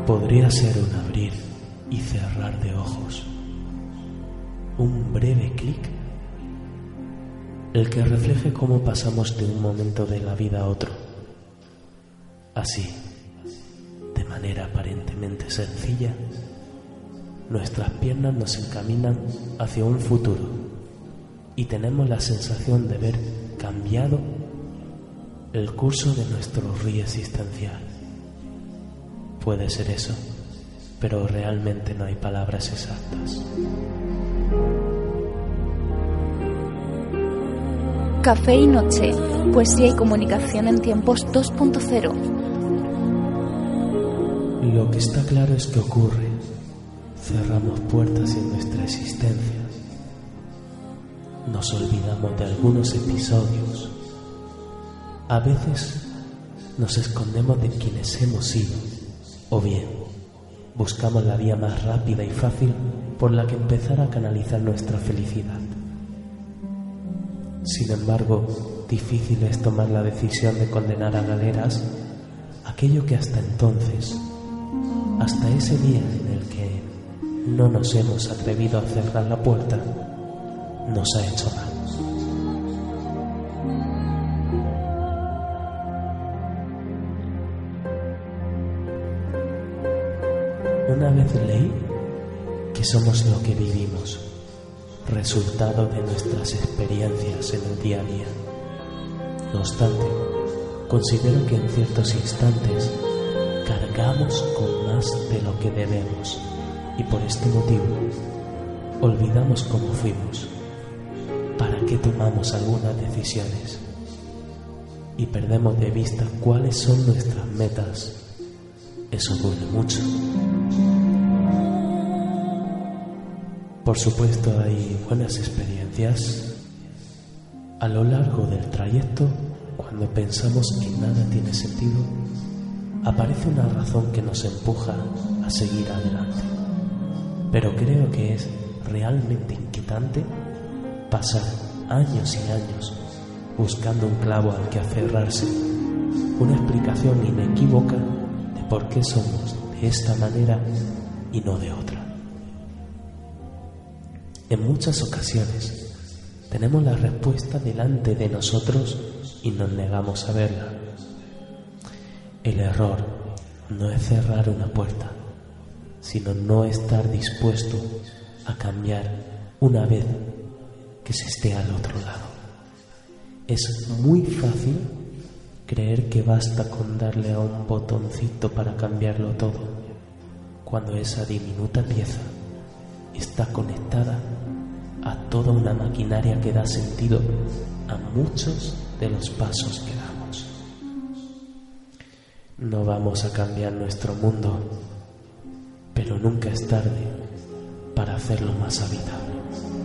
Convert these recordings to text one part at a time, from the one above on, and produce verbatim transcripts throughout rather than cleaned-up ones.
Podría ser un abrir y cerrar de ojos, un breve clic, el que refleje cómo pasamos de un momento de la vida a otro. Así, de manera aparentemente sencilla, nuestras piernas nos encaminan hacia un futuro y tenemos la sensación de haber cambiado el curso de nuestro río existencial. Puede ser eso, pero realmente no hay palabras exactas. Café y Noche, poesía y comunicación en tiempos dos punto cero. Lo que está claro es que ocurre. Cerramos puertas en nuestra existencia. Nos olvidamos de algunos episodios. A veces nos escondemos de quienes hemos sido, o bien buscamos la vía más rápida y fácil por la que empezar a canalizar nuestra felicidad. Sin embargo, difícil es tomar la decisión de condenar a galeras aquello que hasta entonces, hasta ese día en el que no nos hemos atrevido a cerrar la puerta, nos ha hecho mal. Una vez leí que somos lo que vivimos, resultado de nuestras experiencias en el día a día. No obstante, considero que en ciertos instantes cargamos con más de lo que debemos y por este motivo olvidamos cómo fuimos, para qué tomamos algunas decisiones y perdemos de vista cuáles son nuestras metas. Eso duele mucho. Por supuesto, hay buenas experiencias. A lo largo del trayecto, cuando pensamos que nada tiene sentido, aparece una razón que nos empuja a seguir adelante. Pero creo que es realmente inquietante pasar años y años buscando un clavo al que aferrarse, una explicación inequívoca de por qué somos de esta manera y no de otra. En muchas ocasiones tenemos la respuesta delante de nosotros y nos negamos a verla. El error no es cerrar una puerta, sino no estar dispuesto a cambiar una vez que se esté al otro lado. Es muy fácil creer que basta con darle a un botoncito para cambiarlo todo, cuando esa diminuta pieza está conectada a toda una maquinaria que da sentido a muchos de los pasos que damos. No vamos a cambiar nuestro mundo, pero nunca es tarde para hacerlo más habitable.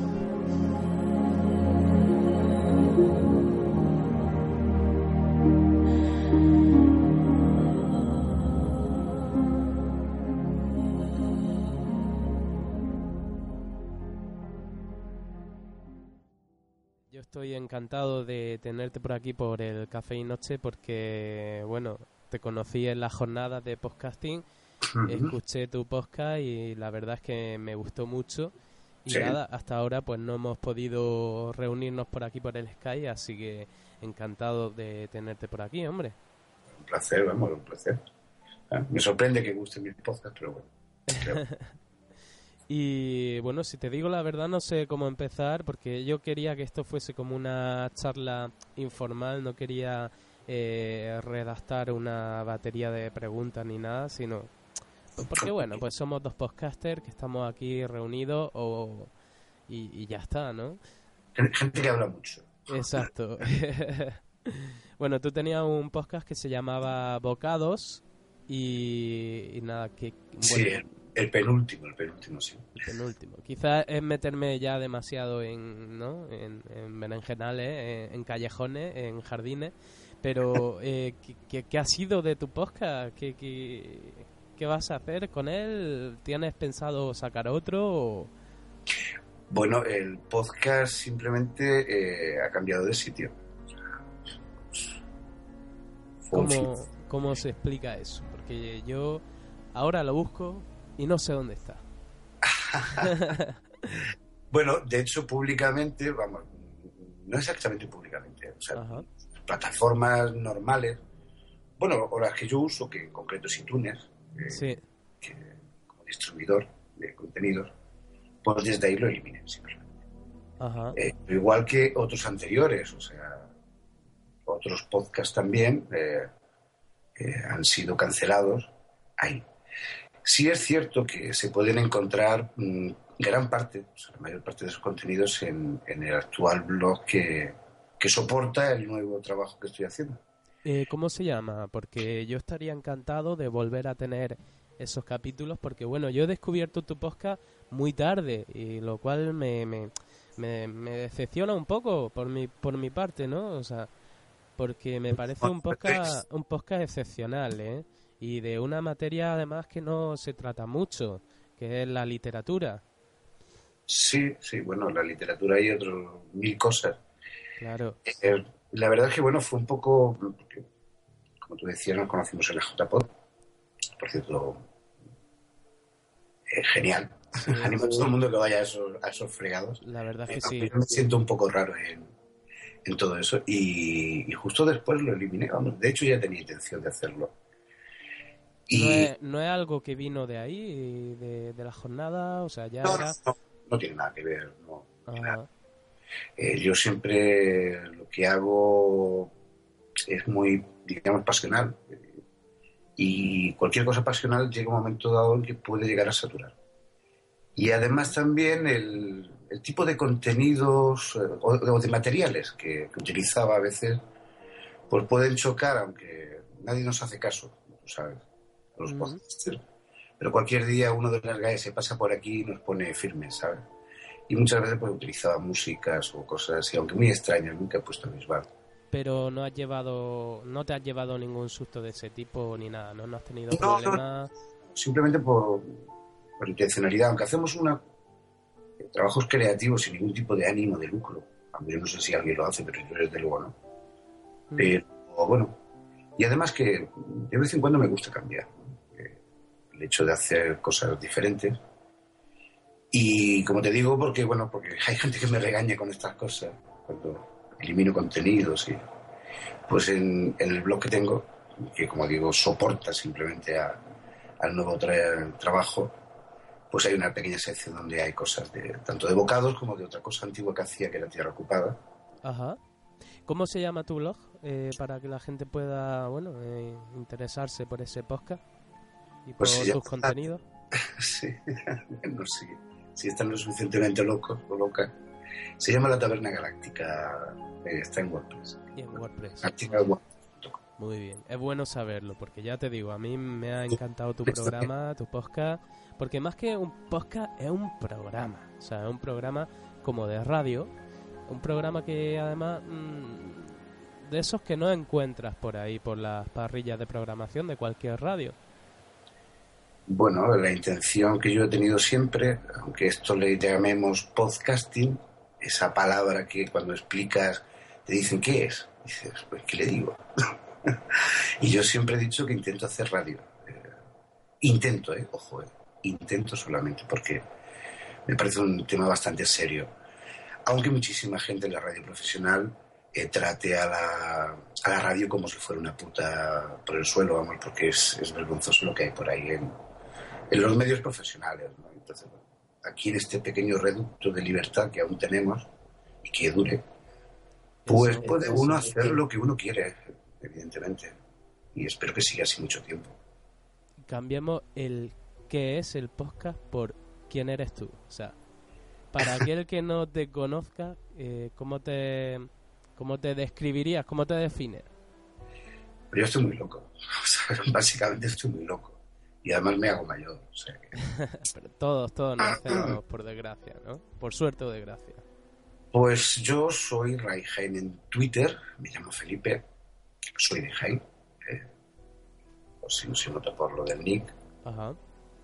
Estoy encantado de tenerte por aquí por el Café y Noche porque, bueno, te conocí en las jornadas de podcasting, uh-huh. Escuché tu podcast y la verdad es que me gustó mucho y sí. Nada, hasta ahora pues no hemos podido reunirnos por aquí por el Skype, así que encantado de tenerte por aquí, hombre. Un placer, vamos, un placer. Me sorprende que guste mi podcast, pero bueno, creo. Y bueno, si te digo la verdad no sé cómo empezar porque yo quería que esto fuese como una charla informal, no quería eh, redactar una batería de preguntas ni nada, sino porque bueno, pues somos dos podcasters que estamos aquí reunidos o, y, y ya está, ¿no? Gente que habla mucho. Exacto. Bueno, tú tenías un podcast que se llamaba Bocados y, y nada, que... Bueno, sí, el penúltimo, el penúltimo, sí. El penúltimo. Quizás es meterme ya demasiado en, ¿no? En, en berenjenales, en, en callejones, en jardines, pero eh, ¿qué, qué, ¿qué ha sido de tu podcast? ¿Qué, qué, ¿Qué vas a hacer con él? ¿Tienes pensado sacar otro? O... Bueno, el podcast simplemente eh, ha cambiado de sitio. ¿Cómo, ¿Cómo se explica eso? Porque yo ahora lo busco y no sé dónde está. Bueno, de hecho, públicamente, vamos, no exactamente públicamente, o sea, Ajá. plataformas normales, bueno, o las que yo uso, que en concreto es iTunes, eh, Sí. que, como distribuidor de contenidos, pues desde ahí lo eliminé simplemente. Ajá. Eh, igual que otros anteriores, o sea, otros podcasts también eh, eh, han sido cancelados ahí. Sí es cierto que se pueden encontrar mmm, gran parte, o sea, la mayor parte de esos contenidos en, en el actual blog que, que soporta el nuevo trabajo que estoy haciendo. Eh, ¿Cómo se llama? Porque yo estaría encantado de volver a tener esos capítulos, porque bueno, yo he descubierto tu podcast muy tarde, y lo cual me, me, me, me decepciona un poco por mi, por mi parte, ¿no? O sea, porque me parece un podcast, un podcast excepcional, ¿eh? Y de una materia además que no se trata mucho, que es la literatura. Sí, sí, bueno, la literatura hay otras mil cosas. Claro. Eh, la verdad es que, bueno, fue un poco, porque, como tú decías, nos conocimos en la J P O D, por cierto, eh, genial. Sí, Animo a todo el mundo que vaya a esos, a esos fregados. La verdad es que Eh, sí. Yo me siento un poco raro en, en todo eso y, y justo después lo eliminé. Vamos, de hecho, ya tenía intención de hacerlo. Y ¿No es, no es algo que vino de ahí, de, de la jornada? O sea, ya no, era... no, no tiene nada que ver. No, no tiene Ajá. nada. Eh, yo siempre lo que hago es muy, digamos, pasional. Y cualquier cosa pasional llega un momento dado en que puede llegar a saturar. Y además también el, el tipo de contenidos eh, o, o de materiales que, que utilizaba a veces, pues pueden chocar, aunque nadie nos hace caso, tú sabes, a los Mm. podcasters. Pero cualquier día uno de las gallas se pasa por aquí y nos pone firmes, ¿sabes? Y muchas veces pues utilizaba músicas o cosas así, aunque muy extrañas, nunca he puesto mis bar. Pero no has llevado, no te has llevado ningún susto de ese tipo ni nada, ¿no? No has tenido No, problemas. Simplemente por, por intencionalidad, aunque hacemos una eh, trabajos creativos sin ningún tipo de ánimo de lucro, aunque yo no sé si alguien lo hace, pero yo desde luego no. Mm. Pero bueno, y además que de vez en cuando me gusta cambiar, ¿no? Eh, el hecho de hacer cosas diferentes. Y como te digo, porque bueno, porque hay gente que me regaña con estas cosas cuando elimino contenidos y pues en, en el blog que tengo, que como digo soporta simplemente a, al nuevo tra- trabajo, pues hay una pequeña sección donde hay cosas de tanto de bocados como de otra cosa antigua que hacía, que era Tierra Ocupada. Ajá. ¿Cómo se llama tu blog? Eh, para que la gente pueda, bueno, eh, interesarse por ese podcast y por Pues se tus llama- contenidos. Sí, no sé si están lo suficientemente locos o locas. Se llama La Taberna Galáctica, eh, está en WordPress. Y en WordPress. Galáctica WordPress punto com. Muy bien, es bueno saberlo, porque ya te digo, a mí me ha encantado tu programa, tu podcast, porque más que un podcast es un programa, o sea, es un programa como de radio, un programa que además mmm, de esos que no encuentras por ahí, por las parrillas de programación de cualquier radio. Bueno, la intención que yo he tenido siempre, aunque esto le llamemos podcasting, esa palabra que cuando explicas te dicen ¿qué es? Dices, pues ¿qué le digo? Y yo siempre he dicho que intento hacer radio. Eh, intento, eh, ojo, eh, intento solamente porque me parece un tema bastante serio. Aunque muchísima gente en la radio profesional eh, trate a la, a la radio como si fuera una puta por el suelo, vamos, porque es, es vergonzoso lo que hay por ahí en, en los medios profesionales, ¿no? Entonces, bueno, aquí en este pequeño reducto de libertad que aún tenemos y que dure, pues Eso, puede eso, uno sí. hacer lo que uno quiere, evidentemente. Y espero que siga así mucho tiempo. Cambiemos el qué es el podcast por quién eres tú. O sea, para aquel que no te conozca, eh, ¿cómo te cómo te describirías? ¿Cómo te defines? Pero yo estoy muy loco. O sea, básicamente estoy muy loco. Y además me hago mayor. O sea que... Pero todos, todos nos hacemos por desgracia, ¿no? Por suerte o desgracia. Pues yo soy Ray Jaén en Twitter. Me llamo Felipe. Soy de Jaén. Eh, pues si no se nota por lo del nick. Ajá.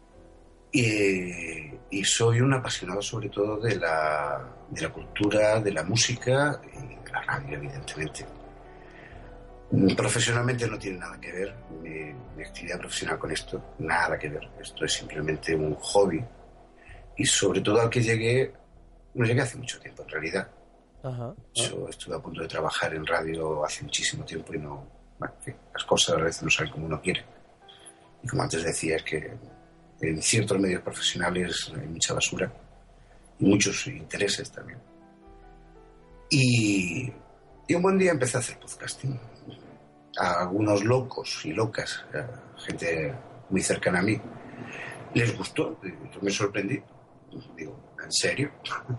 Y, y soy un apasionado sobre todo de la, de la cultura, de la música y de la radio, evidentemente. Profesionalmente no tiene nada que ver mi, mi actividad profesional con esto, nada que ver. Esto es simplemente un hobby y sobre todo al que llegué, no llegué hace mucho tiempo en realidad. Ajá. Yo estuve a punto de trabajar en radio hace muchísimo tiempo y no, bueno, en fin, las cosas a veces no salen como uno quiere. Y como antes decía, es que en ciertos medios profesionales hay mucha basura y muchos intereses también. Y, y un buen día empecé a hacer podcasting. A algunos locos y locas, a gente muy cercana a mí, les gustó. Yo me sorprendí. Digo, ¿en serio?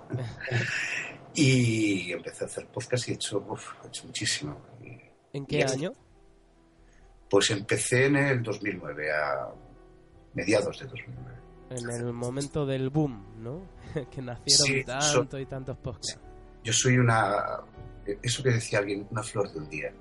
Y empecé a hacer podcast y he hecho, uf, he hecho muchísimo. Y, ¿En qué y año? Pues empecé en el dos mil nueve, a mediados de dos mil nueve. En el momento del boom, ¿no? Que nacieron Sí, tanto so, y tantos podcasts. Yo soy una... Eso que decía alguien, una flor de un día.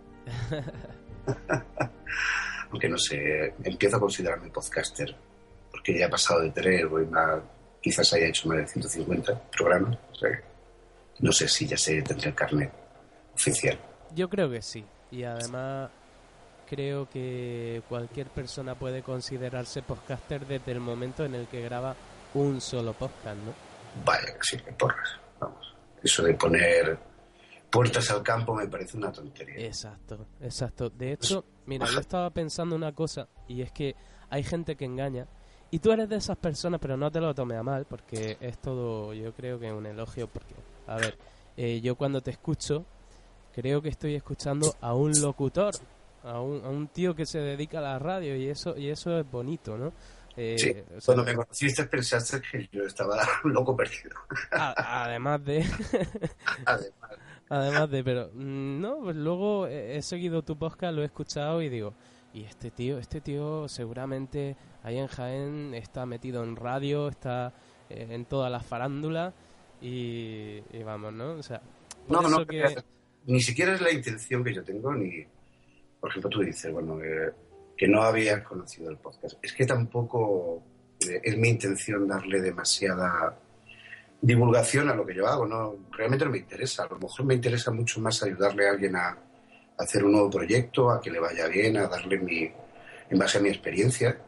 Aunque no sé, empiezo a considerarme podcaster, porque ya he pasado de tres, voy más, quizás haya hecho más de ciento cincuenta programas. O sea, no sé si ya sé, tendré el carnet oficial. Yo creo que sí. Y además creo que cualquier persona puede considerarse podcaster desde el momento en el que graba un solo podcast, ¿no? Vaya, que sí, me porras. Vamos. Eso de poner puertas al campo me parece una tontería. Exacto, exacto. De hecho, mira, yo estaba pensando una cosa, y es que hay gente que engaña, y tú eres de esas personas, pero no te lo tomes a mal, porque es todo, yo creo que un elogio, porque, a ver, eh, yo cuando te escucho, creo que estoy escuchando a un locutor, a un, a un tío que se dedica a la radio, y eso y eso es bonito, ¿no? Eh, sí, o sea, cuando me conociste pensaste que yo estaba loco perdido. A, además de... además. Además de, pero no, pues luego he, he seguido tu podcast, lo he escuchado y digo, y este tío, este tío seguramente ahí en Jaén está metido en radio, está eh, en todas las farándulas y, y vamos, ¿no? O sea, por no, eso no, que... ni siquiera es la intención que yo tengo, ni, por ejemplo, tú dices, bueno, eh, que no habías conocido el podcast. Es que tampoco eh, es mi intención darle demasiada divulgación a lo que yo hago, no, realmente no me interesa. A lo mejor me interesa mucho más ayudarle a alguien a, a hacer un nuevo proyecto, a que le vaya bien, a darle mi, en base a mi experiencia,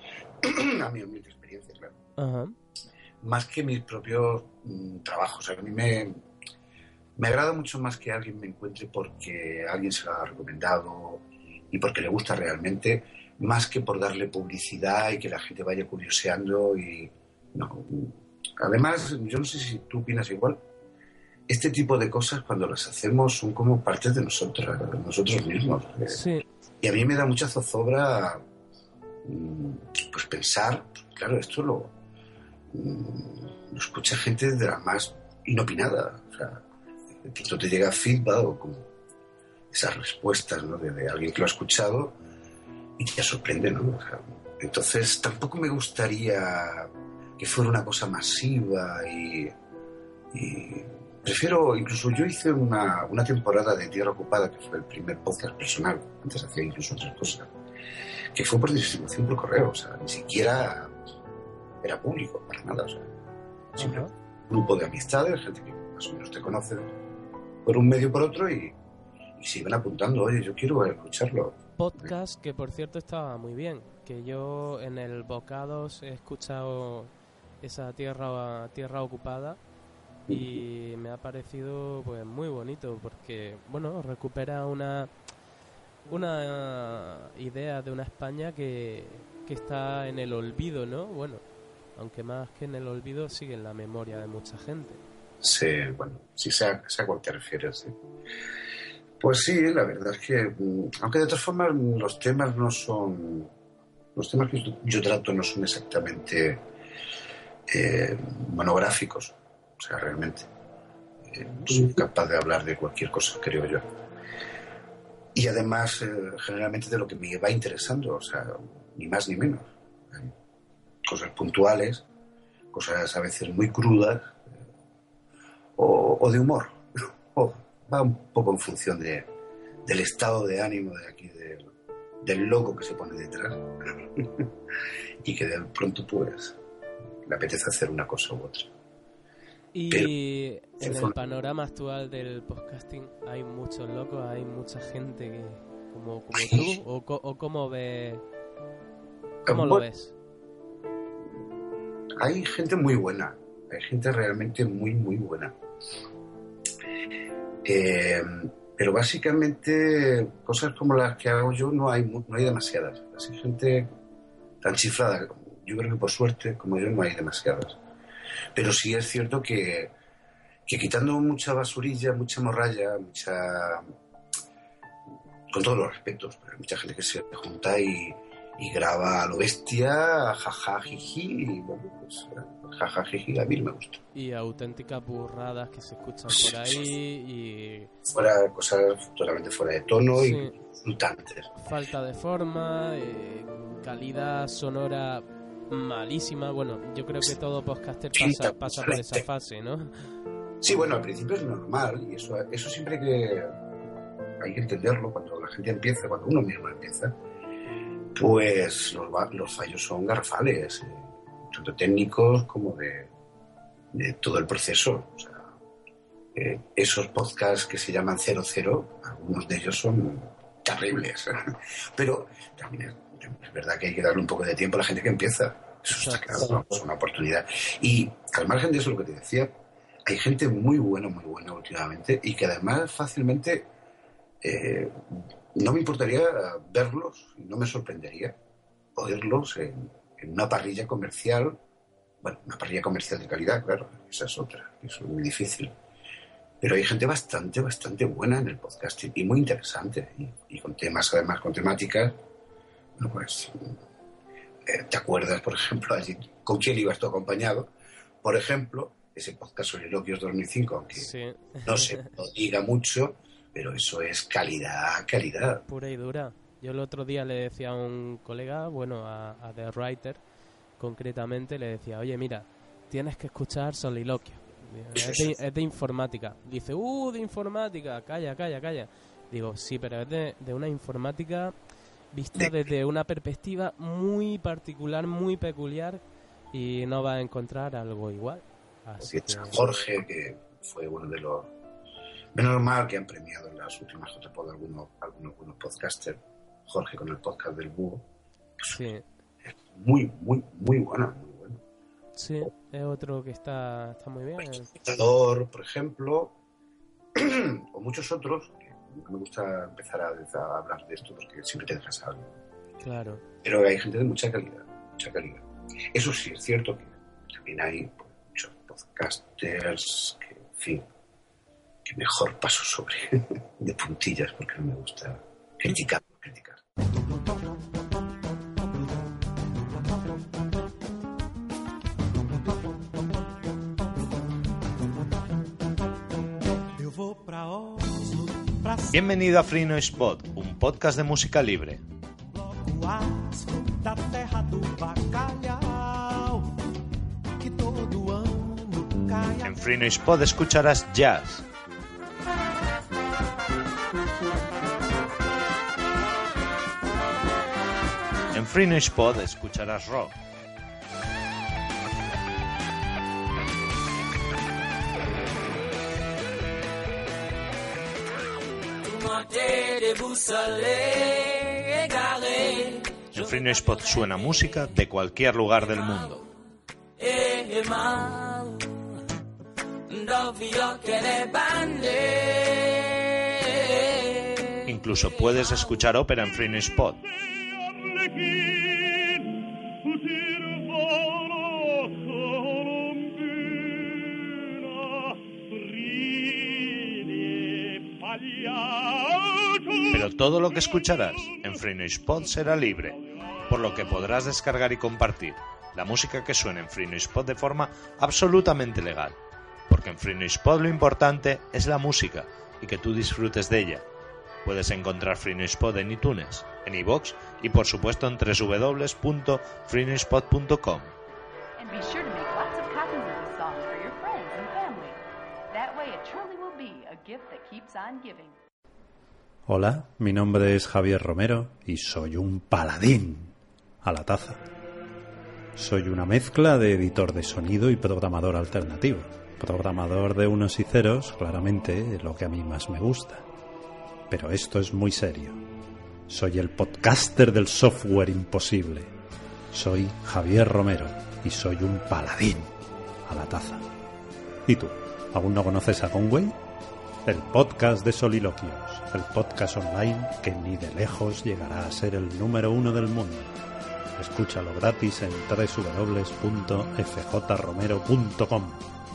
a mi humilde experiencia, claro. Ajá. Más que mis propios mm, trabajos. A mí me, me agrada mucho más que alguien me encuentre porque alguien se lo ha recomendado y porque le gusta realmente, más que por darle publicidad y que la gente vaya curioseando y no. Además, yo no sé si tú opinas igual, este tipo de cosas cuando las hacemos son como parte de nosotros, de nosotros mismos. Sí. Y a mí me da mucha zozobra pues pensar, claro, esto lo, lo escucha gente de la más inopinada. O sea, esto te llega feedback o como esas respuestas, ¿no? de, de alguien que lo ha escuchado y te sorprende, ¿no? O sea, entonces tampoco me gustaría que fuera una cosa masiva y, y prefiero, incluso yo hice una, una temporada de Tierra Ocupada, que fue el primer podcast personal, antes hacía incluso otras cosas, que fue por distribución por correo, o sea, ni siquiera era público, para nada, o sea, siempre un grupo de amistades, gente que más o menos te conoce por un medio o por otro y, y se iban apuntando, oye, yo quiero escucharlo. Podcast que por cierto estaba muy bien, que yo en el Bocados he escuchado esa tierra tierra ocupada y me ha parecido pues muy bonito porque bueno recupera una una idea de una España que, que está en el olvido, ¿no? Bueno, aunque más que en el olvido sigue en la memoria de mucha gente. Sí, bueno, sí sé a, sé a cuál te refieres, sí. Pues sí, la verdad es que, aunque de todas formas los temas no son, los temas que yo trato no son exactamente eh, monográficos, o sea, realmente eh, soy capaz de hablar de cualquier cosa, creo yo. Y además, eh, generalmente de lo que me va interesando, o sea, ni más ni menos. Hay cosas puntuales, cosas a veces muy crudas, eh, o, o de humor, o, va un poco en función de, del estado de ánimo de aquí, de, del loco que se pone detrás y que de pronto pues le apetece hacer una cosa u otra. Y Pero, en el panorama actual del podcasting hay muchos locos, hay mucha gente que, como, como tú, o, o cómo ves, cómo lo ves. Hay gente muy buena, hay gente realmente muy, muy buena. Eh, pero básicamente cosas como las que hago yo no hay, no hay demasiadas. Así gente tan chiflada, yo creo que por suerte, como yo, no hay demasiadas. Pero sí es cierto que, que quitando mucha basurilla, mucha morralla, mucha... con todos los respetos, pero hay mucha gente que se junta y... y graba a lo bestia, jaja, jiji, y bueno, pues jaja, jiji, a mí me gusta. Y auténticas burradas que se escuchan por ahí y... Fuera, cosas totalmente fuera de tono sí. Y insultantes. Falta de forma, eh, calidad sonora malísima. Bueno, yo creo que todo podcaster pasa, pasa por esa fase, ¿no? Sí, bueno, al principio es normal y eso, eso siempre hay que, hay que entenderlo cuando la gente empieza, cuando uno mismo empieza. Pues los, los fallos son garrafales, eh, tanto técnicos como de, de todo el proceso. O sea, eh, esos podcasts que se llaman cero cero, algunos de ellos son terribles. Pero también es, es verdad que hay que darle un poco de tiempo a la gente que empieza. Eso está claro, ¿no? Es una oportunidad. Y al margen de eso, lo que te decía, hay gente muy buena, muy buena últimamente y que además fácilmente... Eh, no me importaría verlos, no me sorprendería oírlos en, en una parrilla comercial, bueno, una parrilla comercial de calidad, claro, esa es otra, eso es muy difícil. Pero hay gente bastante, bastante buena en el podcasting y muy interesante, y, y con temas, además, con temáticas, bueno, pues, eh, ¿te acuerdas, por ejemplo, allí con quién ibas tú acompañado? Por ejemplo, ese podcast Soliloquios dos mil cinco, aunque sí. no se lo diga mucho, pero eso es calidad, calidad. Pura y dura. Yo el otro día le decía a un colega, bueno, a, a The Writer, concretamente, le decía, oye, mira, tienes que escuchar Soliloquio. Es de, es de informática. Dice, uh, de informática, calla, calla, calla. Digo, sí, pero es de, de una informática vista de... desde una perspectiva muy particular, muy peculiar, y no va a encontrar algo igual. Así que... Jorge, que fue uno de los... Menos mal que han premiado en las últimas J P O D algunos, algunos buenos podcasters. Jorge con el podcast del Búho. Pues sí. Es muy, muy, muy buena, muy bueno. Sí, es otro que está, está muy bien. El Dictador, por ejemplo, o muchos otros, que no me gusta empezar a, a hablar de esto porque siempre te dejas algo. Claro. Pero hay gente de mucha calidad, mucha calidad. Eso sí, es cierto que también hay pues, muchos podcasters que, en fin, que mejor paso sobre de puntillas porque no me gusta criticar, criticar. Bienvenido a Free Noise Pod, un podcast de música libre. En Free Noise Pod escucharás jazz, en Free Noise Pod escucharás rock, en Free Noise Pod suena música de cualquier lugar del mundo. Incluso puedes escuchar ópera en Free Noise Pod. Pero todo lo que escucharás en Free Noise Pod será libre, por lo que podrás descargar y compartir la música que suena en Free Noise Pod de forma absolutamente legal, porque en Free Noise Pod lo importante es la música y que tú disfrutes de ella. Puedes encontrar Free Noise Pod en iTunes, en iVoox y por supuesto en w w w punto free noise pod punto com. Hola, mi nombre es Javier Romero y soy un paladín a la taza. Soy una mezcla de editor de sonido y programador alternativo. Programador de unos y ceros, claramente, es lo que a mí más me gusta. Pero esto es muy serio. Soy el podcaster del software imposible. Soy Javier Romero y soy un paladín a la taza. ¿Y tú? ¿Aún no conoces a Conway? El podcast de soliloquios, el podcast online que ni de lejos llegará a ser el número uno del mundo. Escúchalo gratis en doble u doble u doble u punto f j romero punto com.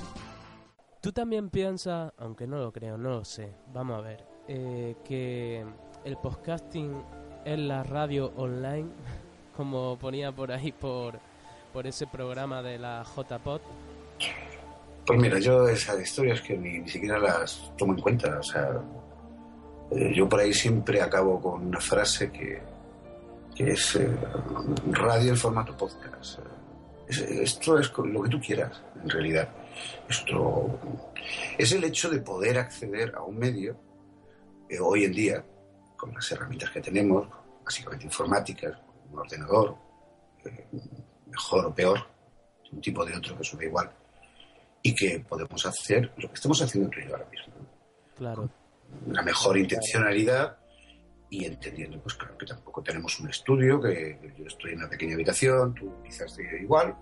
Tú también piensas, aunque no lo creo, no lo sé, vamos a ver, eh, que el podcasting es la radio online, como ponía por ahí por, por ese programa de la J-Pod. Pues mira, yo esas historias que ni, ni siquiera las tomo en cuenta. O sea, eh, yo por ahí siempre acabo con una frase que, que es eh, radio en formato podcast. Es, esto es lo que tú quieras, en realidad. Esto es el hecho de poder acceder a un medio eh, hoy en día, con las herramientas que tenemos, básicamente informáticas, un ordenador, eh, mejor o peor, de un tipo o de otro, que eso da igual, y que podemos hacer lo que estamos haciendo tú y yo ahora mismo. Claro. La mejor intencionalidad y entendiendo, pues claro, que tampoco tenemos un estudio, que yo estoy en una pequeña habitación, tú quizás de igual,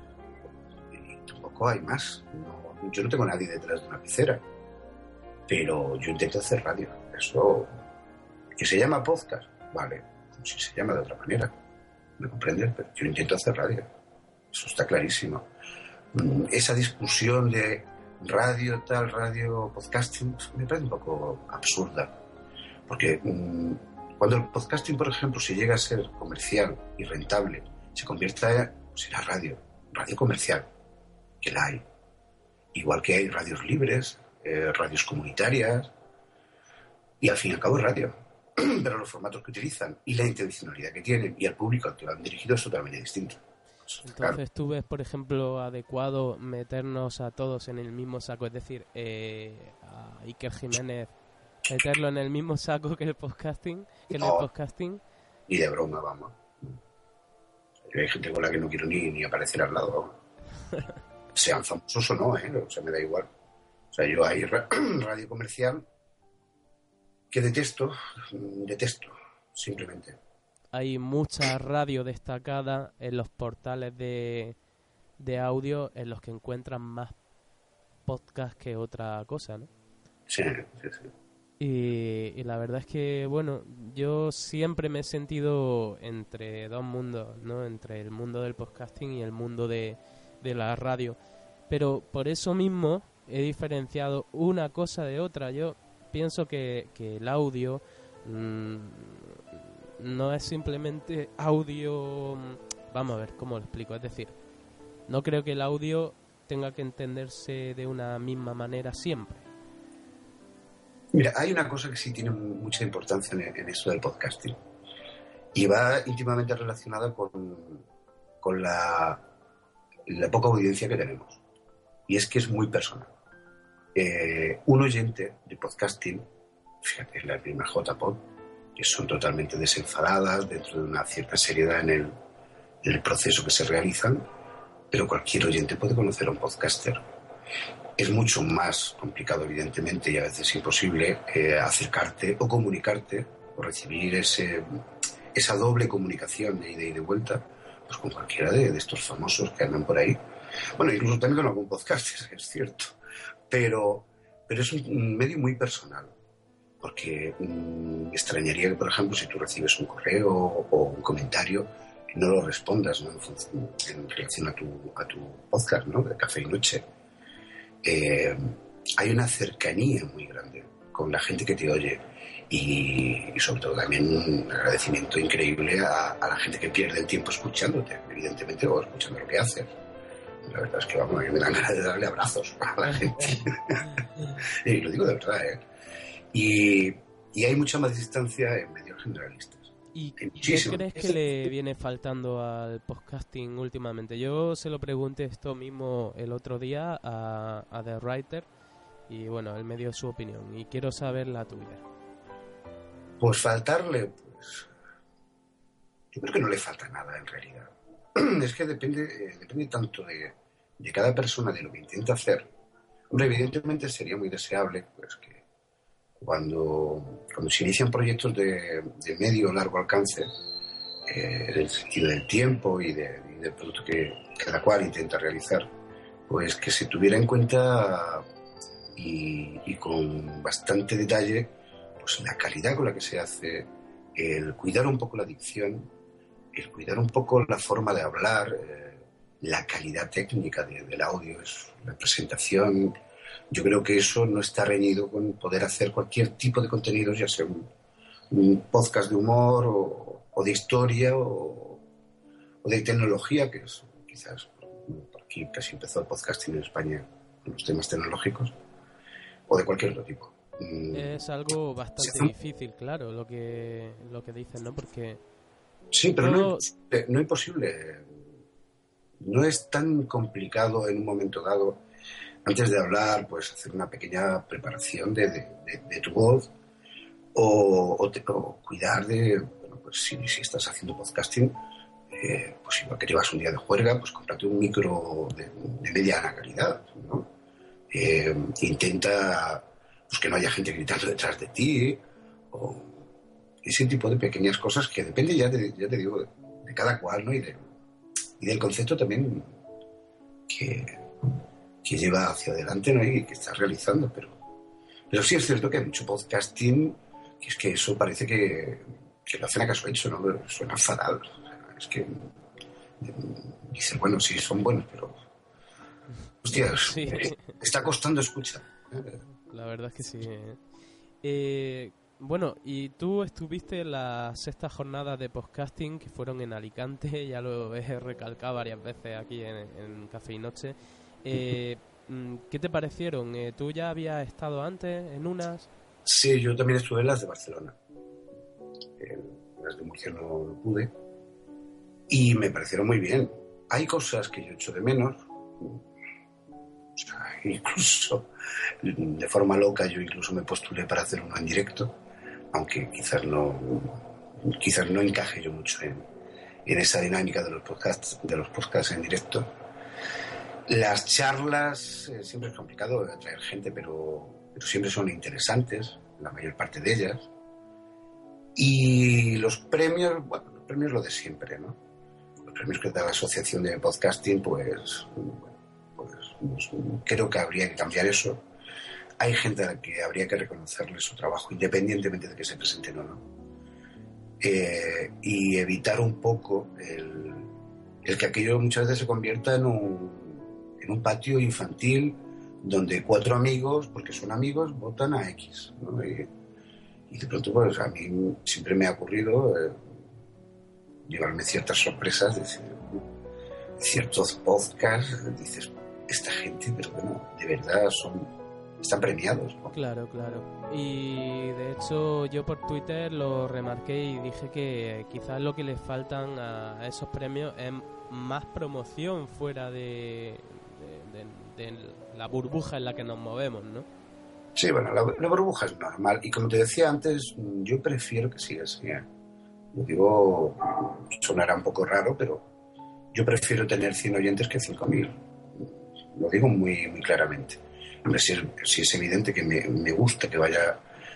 y tampoco hay más. No, yo no tengo a nadie detrás de una pecera, pero yo intento hacer radio. Eso, que se llama podcast, vale, si se llama de otra manera, ¿me comprendes? Pero yo intento hacer radio, eso está clarísimo. Esa discusión de radio tal, radio podcasting, me parece un poco absurda, porque mmm, cuando el podcasting, por ejemplo, si llega a ser comercial y rentable, se convierta pues, en la radio, radio comercial, que la hay, igual que hay radios libres, eh, radios comunitarias, y al fin y al cabo es radio, pero los formatos que utilizan y la intencionalidad que tienen y el público al que van dirigidos es totalmente distinto. Entonces, claro. ¿Tú ves, por ejemplo, adecuado meternos a todos en el mismo saco? Es decir, eh, a Iker Jiménez, meterlo en el mismo saco que el podcasting, que no, el podcasting. Ni de broma, vamos. Hay gente con la que no quiero ni, ni aparecer al lado. Sean famosos o no, ¿eh? O sea, me da igual. O sea, yo hay ra- radio comercial que detesto, detesto, simplemente. Hay mucha radio destacada en los portales de, de audio en los que encuentran más podcast que otra cosa, ¿no? Sí, sí, sí. Y, y la verdad es que, bueno, yo siempre me he sentido entre dos mundos, ¿no? Entre el mundo del podcasting y el mundo de, de la radio. Pero por eso mismo he diferenciado una cosa de otra. Yo pienso que, que el audio mmm, no es simplemente audio. Vamos a ver cómo lo explico. Es decir, no creo que el audio tenga que entenderse de una misma manera siempre. Mira, hay una cosa que sí tiene mucha importancia en, en esto del podcasting y va íntimamente relacionada con, con la, la poca audiencia que tenemos, y es que es muy personal. Eh, un oyente de podcasting, fíjate, las mismas J-Pod, que son totalmente desenfadadas dentro de una cierta seriedad en el, en el proceso que se realizan, pero cualquier oyente puede conocer a un podcaster. Es mucho más complicado, evidentemente, y a veces imposible eh, acercarte o comunicarte o recibir ese, esa doble comunicación de ida y de vuelta pues con cualquiera de, de estos famosos que andan por ahí. Bueno, incluso también con algún podcaster, es cierto, pero, pero es un medio muy personal, porque mmm, extrañaría que, por ejemplo, si tú recibes un correo o un comentario, no lo respondas, ¿no? en, en relación a tu, a tu podcast, ¿no? De Café y Noche. Eh, hay una cercanía muy grande con la gente que te oye y, y sobre todo también un agradecimiento increíble a, a la gente que pierde el tiempo escuchándote, evidentemente, o escuchando lo que haces. La verdad es que vamos, a mí me dan ganas de darle abrazos a la gente. Y lo digo de verdad, ¿eh? Y, y hay mucha más distancia en medios generalistas. ¿Y qué crees que le viene faltando al podcasting últimamente? Yo se lo pregunté esto mismo el otro día a, a The Writer y bueno, él me dio su opinión y quiero saber la tuya. Pues faltarle, pues yo creo que no le falta nada en realidad. Es que depende, eh, depende tanto de, de cada persona, de lo que intenta hacer. Hombre, evidentemente sería muy deseable pues que cuando, cuando se inician proyectos de, de medio o largo alcance, eh, en el sentido del tiempo y, de, y del producto que cada cual intenta realizar, pues que se tuviera en cuenta y, y con bastante detalle pues la calidad con la que se hace, el cuidar un poco la dicción, el cuidar un poco la forma de hablar, eh, la calidad técnica de, del audio, es la presentación. Yo creo que eso no está reñido con poder hacer cualquier tipo de contenidos, ya sea un, un podcast de humor o, o de historia o, o de tecnología, que es quizás por aquí casi empezó el podcasting en España con los temas tecnológicos, o de cualquier otro tipo. Es algo bastante difícil, claro, lo que lo que dices, ¿no? Porque sí, pero todo... no, no imposible. No es tan complicado en un momento dado, antes de hablar, pues hacer una pequeña preparación de, de, de, de tu voz o, o, te, o cuidar de, bueno, pues si, si estás haciendo podcasting, eh, pues igual que te vas un día de juerga, pues cómprate un micro de, de mediana calidad, ¿no? Eh, intenta pues que no haya gente gritando detrás de ti, o ese tipo de pequeñas cosas que depende ya, de, ya te digo, de, de cada cual, ¿no? Y, de, y del concepto también que, que lleva hacia adelante, ¿no? Y que estás realizando, pero, pero sí es cierto que hay mucho podcasting, que es que eso parece que, que lo hacen a caso hecho, ¿no? Suena fatal. O sea, es que dices, bueno, sí, son buenos, pero hostias, sí. eh, está costando escuchar. La verdad es que sí. Eh, bueno, y tú estuviste en la sexta jornada de podcasting que fueron en Alicante, ya lo he recalcado varias veces aquí en, en Café y Noche. Eh, ¿Qué te parecieron? Eh, ¿Tú ya habías estado antes en unas? Sí, yo también estuve en las de Barcelona. En las de Murcia no, no pude. Y me parecieron muy bien. Hay cosas que yo echo de menos. O sea, incluso de forma loca yo incluso me postulé para hacer uno en directo, aunque quizás no quizás no encaje yo mucho en, en esa dinámica de los podcasts de los podcasts en directo. Las charlas eh, siempre es complicado atraer gente, pero, pero siempre son interesantes, la mayor parte de ellas. Y los premios, bueno, los premios lo de siempre, ¿no? Los premios que da la Asociación de Podcasting, pues Pues, creo que habría que cambiar eso. Hay gente a la que habría que reconocerle su trabajo independientemente de que se presenten o no, eh, y evitar un poco el, el que aquello muchas veces se convierta en un, en un patio infantil donde cuatro amigos, porque son amigos, votan a X, ¿no? y, y de pronto pues a mí siempre me ha ocurrido eh, llevarme ciertas sorpresas de, de ciertos podcasts. Dices, esta gente, pero bueno, de verdad son están premiados, ¿no? Claro, claro. Y de hecho yo por Twitter lo remarqué y dije que quizás lo que les faltan a esos premios es más promoción fuera de, de, de, de la burbuja en la que nos movemos, ¿no? Sí, bueno, la, la burbuja es normal. Y como te decía antes, yo prefiero que siga así, ¿eh? Lo digo, sonará un poco raro, pero yo prefiero tener cien oyentes que cinco mil. Lo digo muy, muy claramente. Hombre, si es, si es evidente que me, me gusta que vaya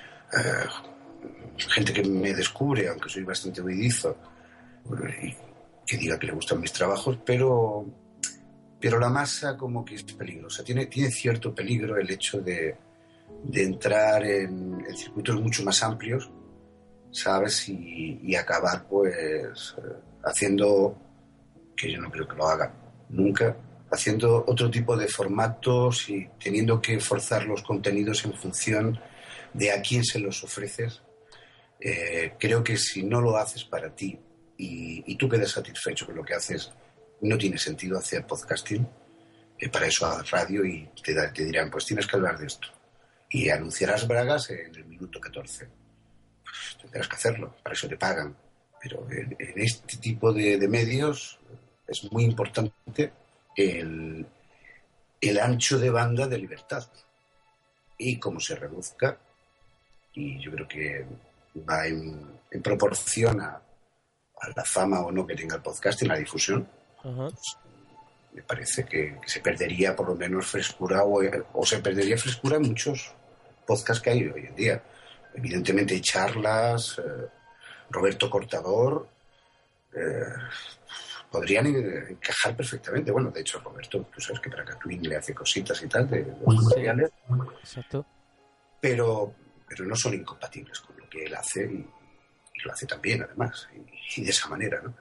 eh, gente que me descubre, aunque soy bastante oidizo, y que diga que le gustan mis trabajos, pero, pero la masa como que es peligrosa. Tiene, tiene cierto peligro el hecho de, de entrar en, en circuitos mucho más amplios, ¿sabes? Y, y acabar pues haciendo, que yo no creo que lo haga nunca, haciendo otro tipo de formatos y teniendo que forzar los contenidos en función de a quién se los ofreces. Eh, creo que si no lo haces para ti y, y tú quedas satisfecho con lo que haces, no tiene sentido hacer podcasting. Eh, para eso haz radio y te, da, te dirán, pues tienes que hablar de esto. Y anunciarás bragas en el minuto catorce. Pues tendrás que hacerlo, para eso te pagan. Pero en, en este tipo de, de medios es muy importante El, el ancho de banda de libertad, y como se reduzca, y yo creo que va en, en proporción a, a la fama o no que tenga el podcast y la difusión. Uh-huh. Pues, me parece que, que se perdería por lo menos frescura o, o se perdería frescura en muchos podcasts que hay hoy en día. evidentemente hay charlas, eh, Roberto Cortador, eh, podrían encajar perfectamente. Bueno, de hecho, Roberto, tú sabes que para Catwin le hace cositas y tal, de los tutoriales. Exacto. Pero, pero no son incompatibles con lo que él hace y, y lo hace también, además, y, y de esa manera, ¿no?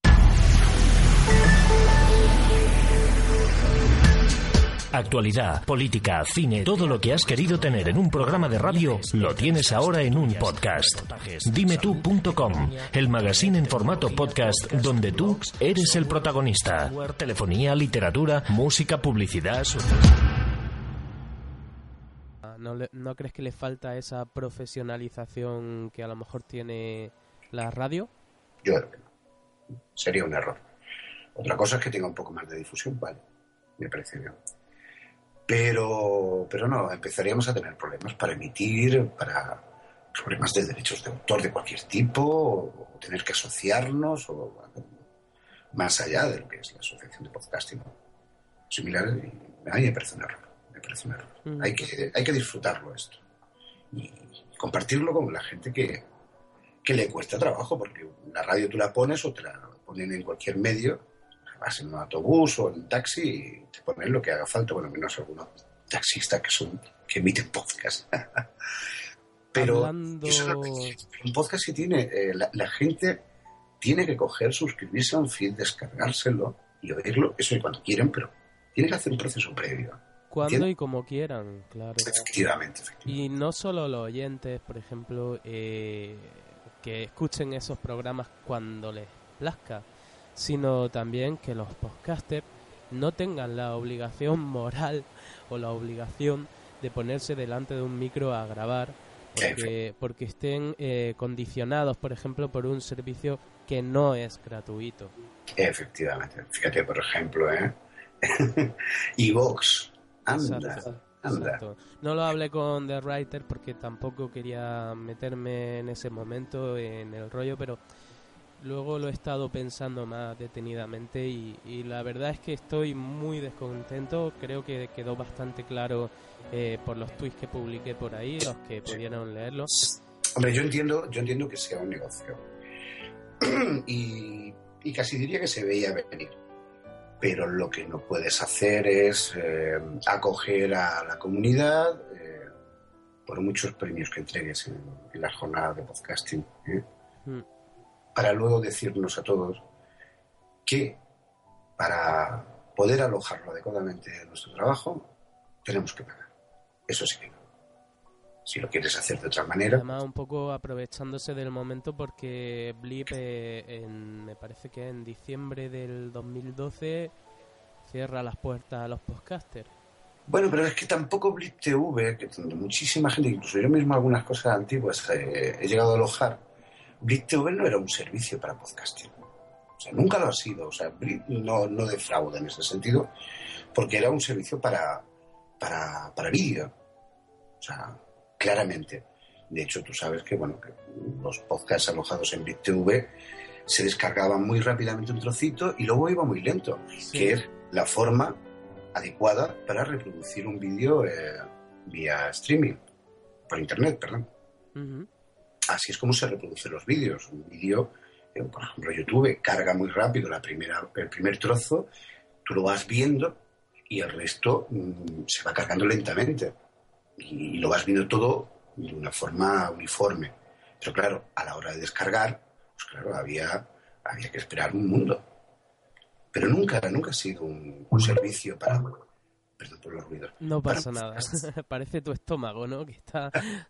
Actualidad, política, cine, todo lo que has querido tener en un programa de radio lo tienes ahora en un podcast. dime tú punto com, el magazine en formato podcast donde tú eres el protagonista. Telefonía, literatura, música, publicidad. ¿No, le, ¿No crees que le falta esa profesionalización que a lo mejor tiene la radio? Yo creo que no. Sería un error. Otra cosa es que tenga un poco más de difusión, vale. Me parece bien. Pero, pero no, empezaríamos a tener problemas para emitir, para problemas de derechos de autor de cualquier tipo, o, o tener que asociarnos, o más allá de lo que es la asociación de podcasting, ¿no? Similar, y a mí me parece un error. Me parece un error. Mm. Hay que, hay que disfrutarlo esto. Y compartirlo con la gente que, que le cuesta trabajo, porque la radio tú la pones o te la ponen en cualquier medio. Vas en un autobús o en un taxi y te ponen lo que haga falta, bueno, menos algunos taxistas que son que emiten podcast. Pero Hablando... eso es lo que, un podcast que tiene, eh, la, la gente tiene que coger, suscribirse a un feed, descargárselo y oírlo, eso y cuando quieran, pero tiene que hacer un proceso previo. Cuando ¿entiendes? Y como quieran, claro. Efectivamente, efectivamente. Y no solo los oyentes, por ejemplo, eh, que escuchen esos programas cuando les plazca, sino también que los podcasters no tengan la obligación moral o la obligación de ponerse delante de un micro a grabar porque, porque estén eh, condicionados, por ejemplo, por un servicio que no es gratuito. Efectivamente. Fíjate, por ejemplo, ¿eh? iVoox. Anda, Exacto. anda. Exacto. No lo hablé con The Writer porque tampoco quería meterme en ese momento en el rollo, pero luego lo he estado pensando más detenidamente y, y la verdad es que estoy muy descontento. Creo que quedó bastante claro eh, por los tweets que publiqué por ahí, los que pudieron leerlo. Hombre, yo entiendo, yo entiendo que sea un negocio y, y casi diría que se veía venir. Pero lo que no puedes hacer es eh, acoger a la comunidad eh, por muchos premios que entregues en, en las jornadas de podcasting, ¿eh? Mm. Para luego decirnos a todos que para poder alojarlo adecuadamente en nuestro trabajo tenemos que pagar. Eso sí que no. Si lo quieres hacer de otra manera... Además, un poco aprovechándose del momento porque Blip, eh, en, me parece que en diciembre del dos mil doce, cierra las puertas a los podcasters. Bueno, pero es que tampoco Blip T V, que muchísima gente, incluso yo mismo algunas cosas antiguas eh, he llegado a alojar, Blip T V no era un servicio para podcasting. O sea, nunca lo ha sido. O sea, Blip no, no defrauda en ese sentido, porque era un servicio para, para, para vídeo. O sea, claramente. De hecho, tú sabes que, bueno, que los podcasts alojados en Blip T V se descargaban muy rápidamente un trocito y luego iba muy lento, sí. Que es la forma adecuada para reproducir un vídeo eh, vía streaming, por internet, perdón. Uh-huh. Así es como se reproducen los vídeos. Un vídeo, eh, por ejemplo, YouTube carga muy rápido la primera, el primer trozo, tú lo vas viendo y el resto mmm, se va cargando lentamente. Y, y lo vas viendo todo de una forma uniforme. Pero claro, a la hora de descargar, pues claro, había, había que esperar un mundo. Pero nunca, nunca ha sido un, un servicio para... Perdón por los ruidos. No pasa para... nada. Parece tu estómago, ¿no? Que está...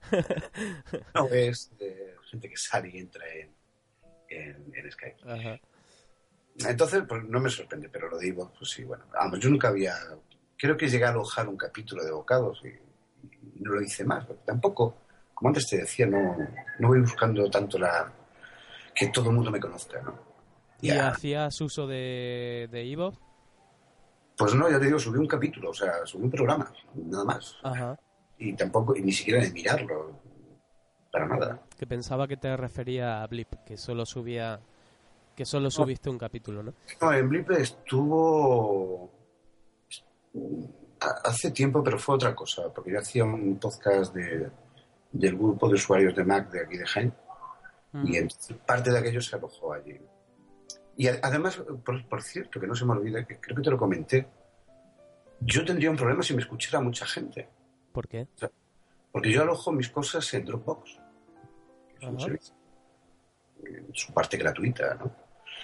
No, es de gente que sale y entra en, en, en Skype. Ajá. Entonces, pues no me sorprende, pero lo digo, pues sí, bueno. Vamos, yo nunca había... Creo que llegué a alojar un capítulo de Bocados y, y no lo hice más. Porque tampoco, como antes te decía, no, no voy buscando tanto la... que todo el mundo me conozca, ¿no? ¿Y ya. hacías uso de de iVoox? Pues no, ya te digo, subí un capítulo, o sea, subí un programa, nada más. Ajá. Y tampoco, y ni siquiera de mirarlo, para nada. Que pensaba que te refería a Blip, que solo subía, que solo subiste no. un capítulo, ¿no? No, en Blip estuvo hace tiempo, pero fue otra cosa, porque yo hacía un podcast de, del grupo de usuarios de Mac de aquí de Jaén. Mm. Y entonces parte de aquello se alojó allí. Y a, además, por, por cierto, que no se me olvida, que creo que te lo comenté, yo tendría un problema si me escuchara mucha gente. ¿Por qué? O sea, porque yo alojo mis cosas en Dropbox, que es un servicio, en su parte gratuita, ¿no?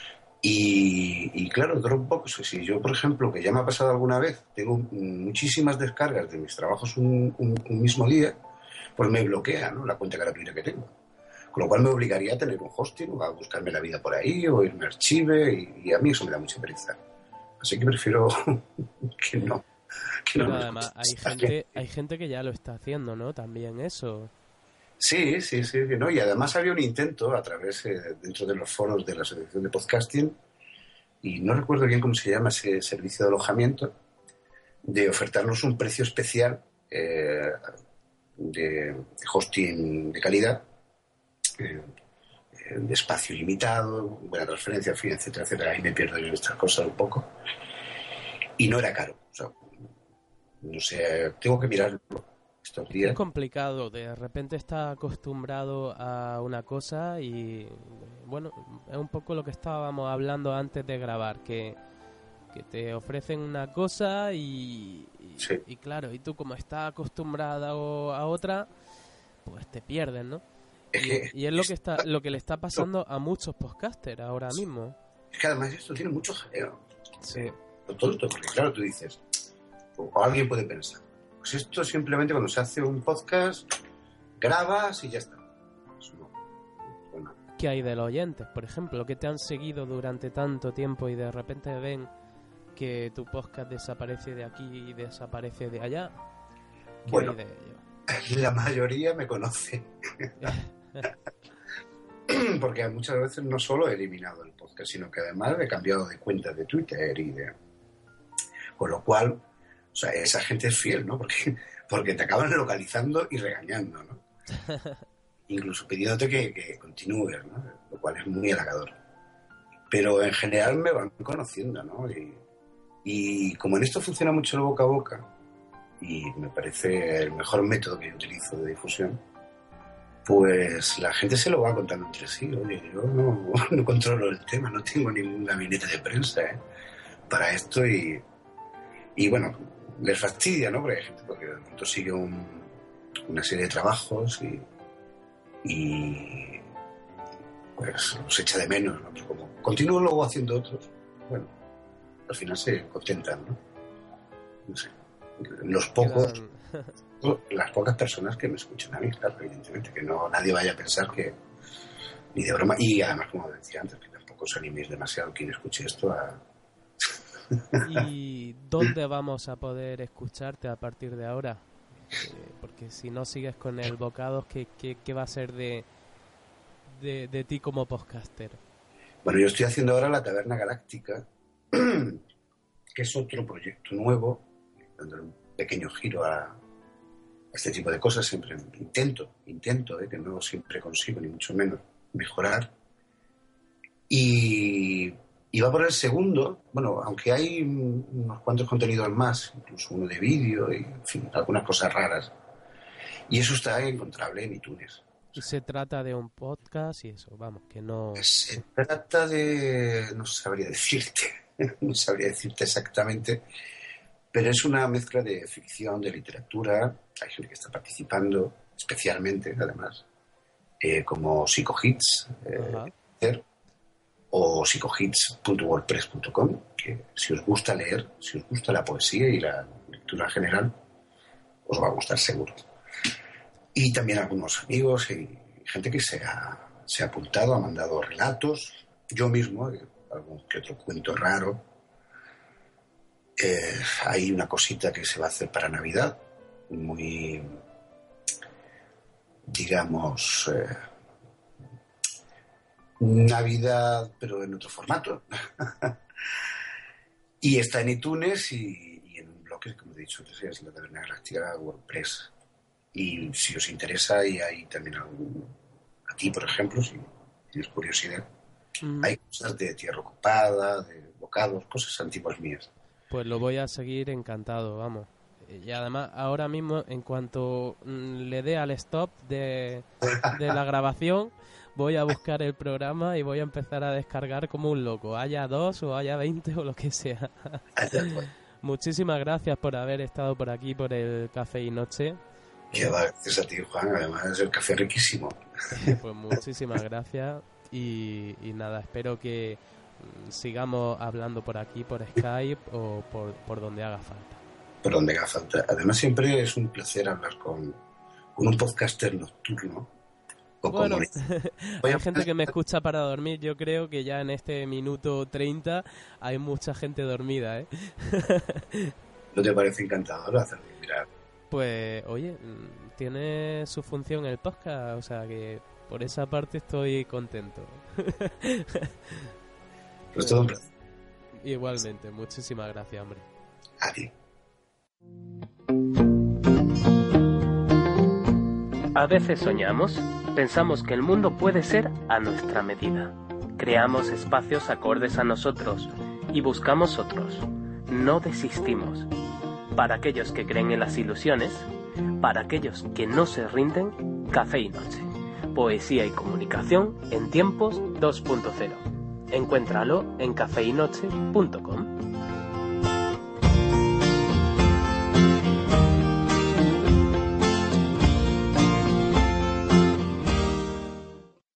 Y, y claro, Dropbox, si yo, por ejemplo, que ya me ha pasado alguna vez, tengo muchísimas descargas de mis trabajos un, un, un mismo día, pues me bloquea, ¿no?, la cuenta gratuita que tengo. Con lo cual me obligaría a tener un hosting o a buscarme la vida por ahí o irme a Archive y, y a mí eso me da mucha pereza. Así que prefiero que no. Que Pero no además hay gente, hay gente que ya lo está haciendo, ¿no? También eso. Sí, sí, sí, ¿no? Y además había un intento a través, eh, dentro de los foros de la Asociación de Podcasting, y no recuerdo bien cómo se llama ese servicio de alojamiento, de ofertarnos un precio especial eh, de hosting de calidad, eh, de espacio limitado, buena transferencia, en fin, etcétera, etcétera. Ahí me pierdo yo en estas cosas un poco. Y no era caro. O sea, no sé, tengo que mirarlo estos días. Es complicado, de repente estás acostumbrado a una cosa y, bueno, es un poco lo que estábamos hablando antes de grabar, que, que te ofrecen una cosa y, y, sí. y claro, y tú como estás acostumbrado a otra, pues te pierdes, ¿no? Es y, que, y es lo que está lo que le está pasando a muchos podcasters ahora mismo. Es que además esto tiene mucho jaleo. Sí. Todo esto, porque claro, tú dices, o alguien puede pensar, pues esto simplemente cuando se hace un podcast, grabas y ya está. Pues no. Bueno. ¿Qué hay de los oyentes, por ejemplo, que te han seguido durante tanto tiempo y de repente ven que tu podcast desaparece de aquí y desaparece de allá? ¿Qué bueno, hay de ello? La mayoría me conoce. Porque muchas veces no solo he eliminado el podcast, sino que además he cambiado de cuenta de Twitter y de... Con lo cual, o sea, esa gente es fiel, ¿no? Porque, porque te acaban localizando y regañando, ¿no? Incluso pidiéndote que, que continúes, ¿no? Lo cual es muy halagador. Pero en general me van conociendo, ¿no? Y, y como en esto funciona mucho el boca a boca, y me parece el mejor método que yo utilizo de difusión, pues la gente se lo va contando entre sí. Oye, yo no, no controlo el tema, no tengo ningún gabinete de prensa ¿eh? para esto y, y bueno, les fastidia, ¿no? Porque hay gente porque de pronto sigue un, una serie de trabajos y, y pues los echa de menos, ¿no? Pero como continúo luego haciendo otros, bueno, al final se contentan, ¿no? No sé. Los pocos... las pocas personas que me escuchan a mí, claro, evidentemente, que no nadie vaya a pensar que ni de broma, y además, como decía antes, que tampoco os animéis demasiado quien escuche esto a... ¿Y dónde vamos a poder escucharte a partir de ahora? Eh, porque si no sigues con el Bocados, ¿qué, qué, qué va a ser de, de, de ti como podcaster? Bueno, yo estoy haciendo ahora La Taberna Galáctica, que es otro proyecto nuevo, dándole un pequeño giro a este tipo de cosas. Siempre intento, intento, ¿eh? que no siempre consigo, ni mucho menos, mejorar. Y, y va por el segundo, bueno, aunque hay unos cuantos contenidos más, incluso uno de vídeo y, en fin, algunas cosas raras. Y eso está encontrable en iTunes. Y se trata de un podcast y eso, vamos, que no... Se trata de... no sabría decirte, no sabría decirte exactamente... Pero es una mezcla de ficción, de literatura. Hay gente que está participando, especialmente, además, eh, como Psicohits, eh, o psicohits punto wordpress punto com, que si os gusta leer, si os gusta la poesía y la lectura general, os va a gustar seguro. Y también algunos amigos y gente que se ha, se ha apuntado, ha mandado relatos. Yo mismo, eh, algún que otro cuento raro. Eh, hay una cosita que se va a hacer para Navidad, muy, digamos, eh, Navidad, pero en otro formato. Y está en iTunes y, y en un blog, como he dicho antes, es La Taberna Galáctica WordPress. Y si os interesa, y hay también algún, a ti, por ejemplo, si tienes curiosidad, mm. hay cosas de Tierra Ocupada, de Bocados, cosas antiguas mías. Pues lo voy a seguir encantado, vamos. y además ahora mismo, en cuanto mm, le dé al stop de, de la grabación, voy a buscar el programa y voy a empezar a descargar como un loco, haya dos o haya veinte o lo que sea. Muchísimas gracias por haber estado por aquí, por el Café y Noche. Que va, gracias a ti, Juan, además es el café riquísimo. Pues muchísimas gracias y, y nada, espero que sigamos hablando por aquí, por Skype o por, por donde haga falta. Por donde haga falta. Además siempre es un placer hablar con, con un podcaster nocturno. O bueno, hay a... gente que me escucha para dormir. Yo creo que ya en este minuto treinta hay mucha gente dormida, ¿eh? ¿No te parece encantador hacerlo mirar? Pues, oye, tiene su función el podcast, o sea que por esa parte estoy contento. Pues todo un placer. Igualmente, muchísimas gracias, hombre. A ti. A veces soñamos, pensamos que el mundo puede ser a nuestra medida. Creamos espacios acordes a nosotros y buscamos otros. No desistimos. Para aquellos que creen en las ilusiones, para aquellos que no se rinden, Café y Noche. Poesía y comunicación en tiempos dos punto cero. Encuéntralo en café y noche punto com.